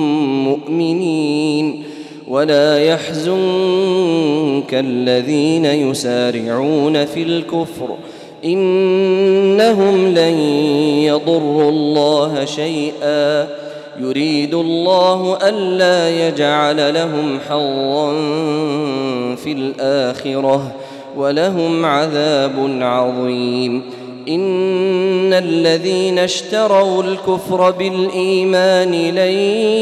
مؤمنين ولا يحزنك الذين يسارعون في الكفر إنهم لن يضروا الله شيئا يريد الله ألا يجعل لهم حظا في الآخرة ولهم عذاب عظيم إن الذين اشتروا الكفر بالإيمان لن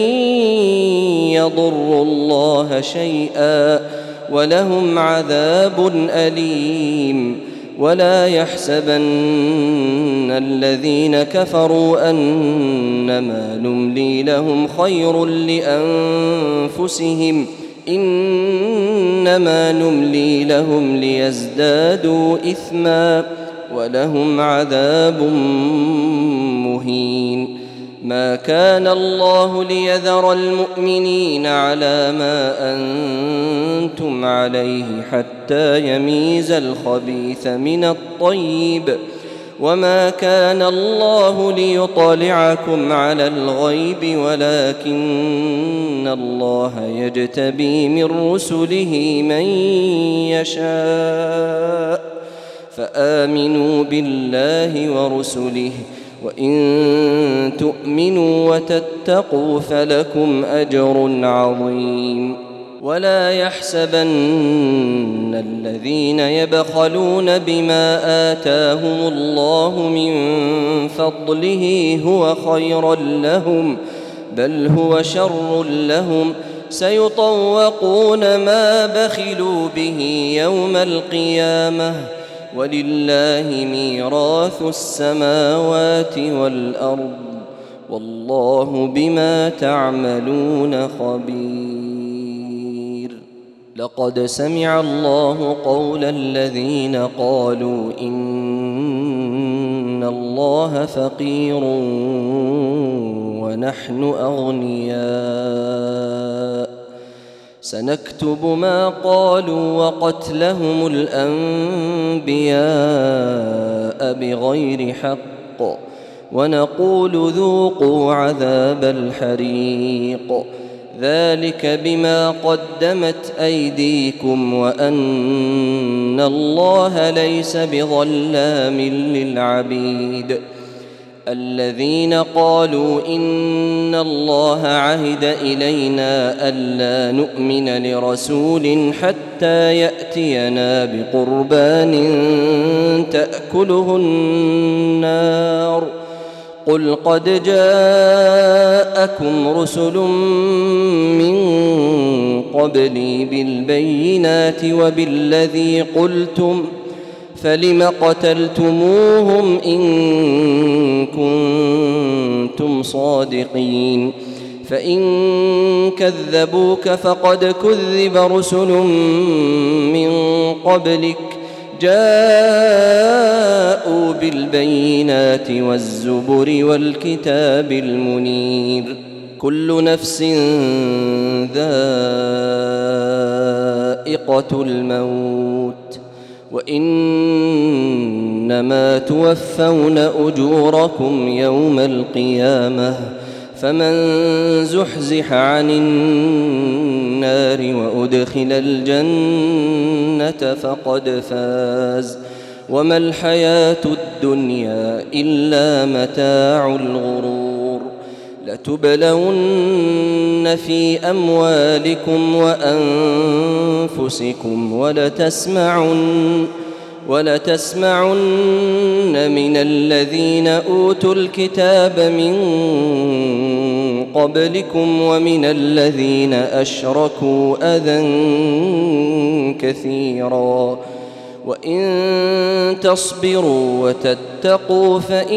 يضروا الله شيئا ولهم عذاب أليم ولا يحسبن الذين كفروا أنما نملي لهم خير لأنفسهم إنما نملي لهم ليزدادوا إثما ولهم عذاب مهين ما كان الله ليذر المؤمنين على ما أنتم عليه حتى يميز الخبيث من الطيب وما كان الله ليطلعكم على الغيب ولكن الله يجتبي من رسله من يشاء فآمنوا بالله ورسله وإن تؤمنوا وتتقوا فلكم أجر عظيم ولا يحسبن الذين يبخلون بما آتاهم الله من فضله هو خيرا لهم بل هو شر لهم سيطوقون ما بخلوا به يوم القيامة ولله ميراث السماوات والأرض والله بما تعملون خبير لقد سمع الله قول الذين قالوا إن الله فقير ونحن أغنياء سنكتب ما قالوا وقتلهم الأنبياء بغير حق ونقول ذوقوا عذاب الحريق ذلك بما قدمت أيديكم وأن الله ليس بظلام للعبيد الذين قالوا إن الله عهد إلينا ألا نؤمن لرسول حتى يأتينا بقربان تأكله النار قل قد جاءكم رسل من قبلي بالبينات وبالذي قلتم فلم قتلتموهم إن كنتم صادقين فإن كذبوك فقد كذب رسل من قبلك جاءوا بالبينات والزبر والكتاب المنير كل نفس ذائقة الموت وإنما توفون أجوركم يوم القيامة فمن زحزح عن النار وأدخل الجنة فقد فاز وما الحياة الدنيا إلا متاع الغرور لتبلون في أموالكم وأنفسكم ولتسمعن ولتسمعن من الذين أوتوا الكتاب من قبلكم ومن الذين أشركوا أذى كثيرا وإن تصبروا وتتقوا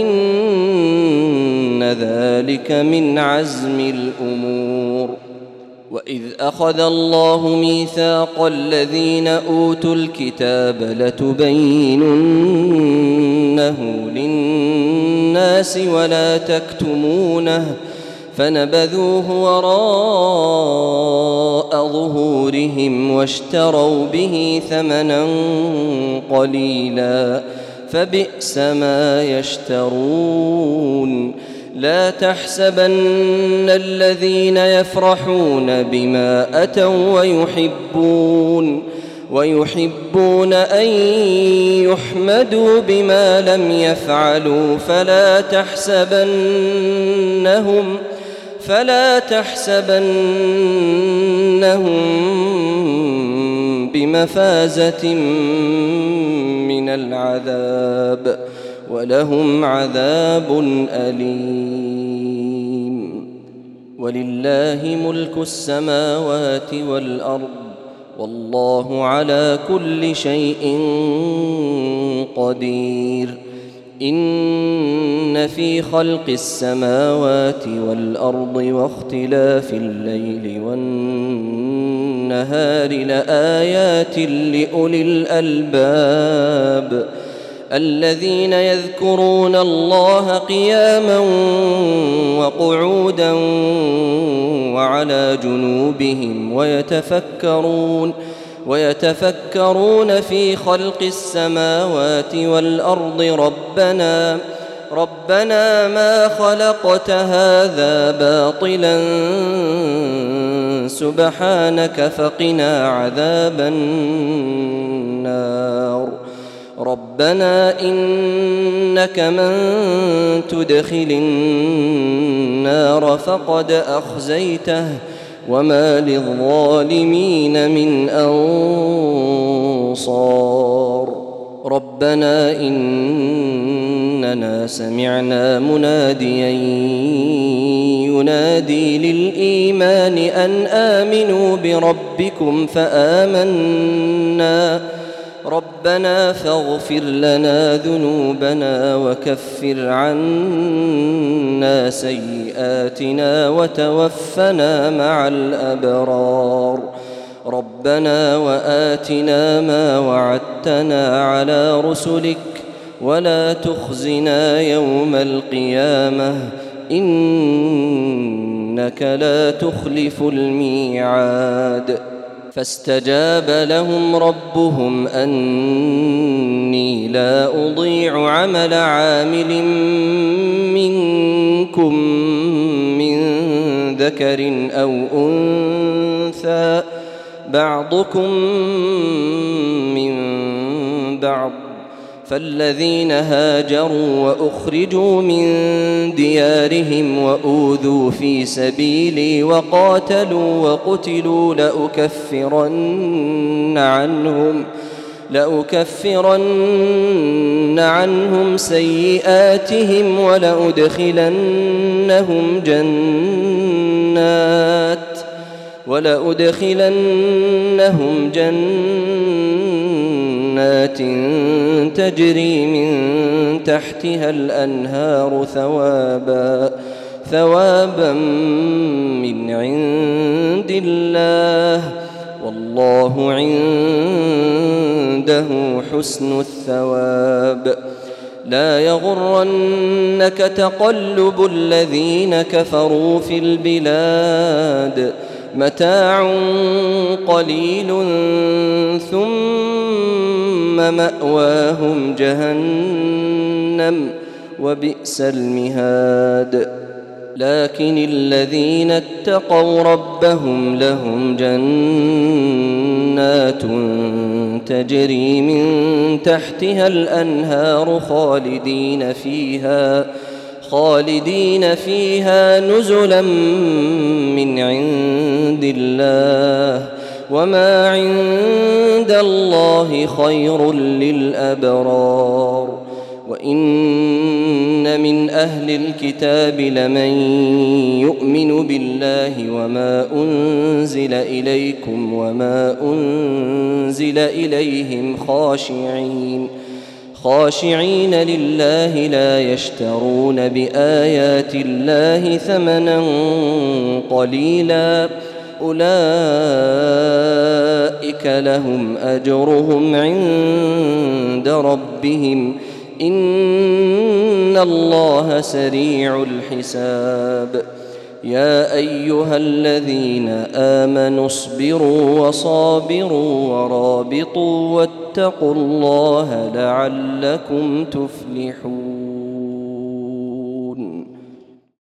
فإن ذلك من عزم الأمور وإذ أخذ الله ميثاق الذين أوتوا الكتاب لتبيننه للناس ولا تكتمونه فنبذوه وراء ظهورهم واشتروا به ثمنا قليلا فبئس ما يشترون لا تحسبن الذين يفرحون بما أتوا ويحبون ويحبون أن ليحمدوا بما لم يفعلوا فلا تحسبنهم فلا تحسبنهم بمفازة من العذاب ولهم عذاب أليم. ولله ملك السماوات والأرض والله على كل شيء قدير. إن في خلق السماوات والأرض واختلاف الليل والنهار لآيات لأولي الألباب الذين يذكرون الله قياما وقعودا وعلى جنوبهم ويتفكرون ويتفكرون في خلق السماوات والأرض ربنا ربنا ما خلقت هذا باطلا سبحانك فقنا عذاب النار. ربنا إنك من تدخل النار فقد أخزيته وما للظالمين من أنصار. ربنا إننا سمعنا مناديا ينادي للإيمان أن آمنوا بربكم فآمنا ربنا فاغفر لنا ذنوبنا وكفر عنا سيئاتنا وتوفنا مع الأبرار. ربنا وآتنا ما وعدتنا على رسلك ولا تخزنا يوم القيامة إنك لا تخلف الميعاد. فاستجاب لهم ربهم أني لا أضيع عمل عامل منكم من ذكر أو أنثى بعضكم من بعض فالذين هاجروا وأخرجوا من ديارهم وأوذوا في سبيلي وقاتلوا وقتلوا لأكفرن عنهم لأكفرن عنهم سيئاتهم ولأدخلنهم جنات ولأدخلنهم جنات تجري من تحتها الأنهار ثوابا ثوابا من عند الله والله عنده حسن الثواب. لا يغرنك تقلب الذين كفروا في البلاد متاع قليل ثم مأواهم جهنم وبئس المهاد. لكن الذين اتقوا ربهم لهم جنات تجري من تحتها الأنهار خالدين فيها خالدين فيها نزلا من عند الله وما عند الله خير للأبرار. وإن من أهل الكتاب لمن يؤمن بالله وما أنزل إليكم وما أنزل إليهم خاشعين خاشعين لله لا يشترون بآيات الله ثمنا قليلا أولئك لهم أجرهم عند ربهم إن الله سريع الحساب. يا أيها الذين آمنوا اصبروا وصابروا ورابطوا واتقوا الله لعلكم تفلحون.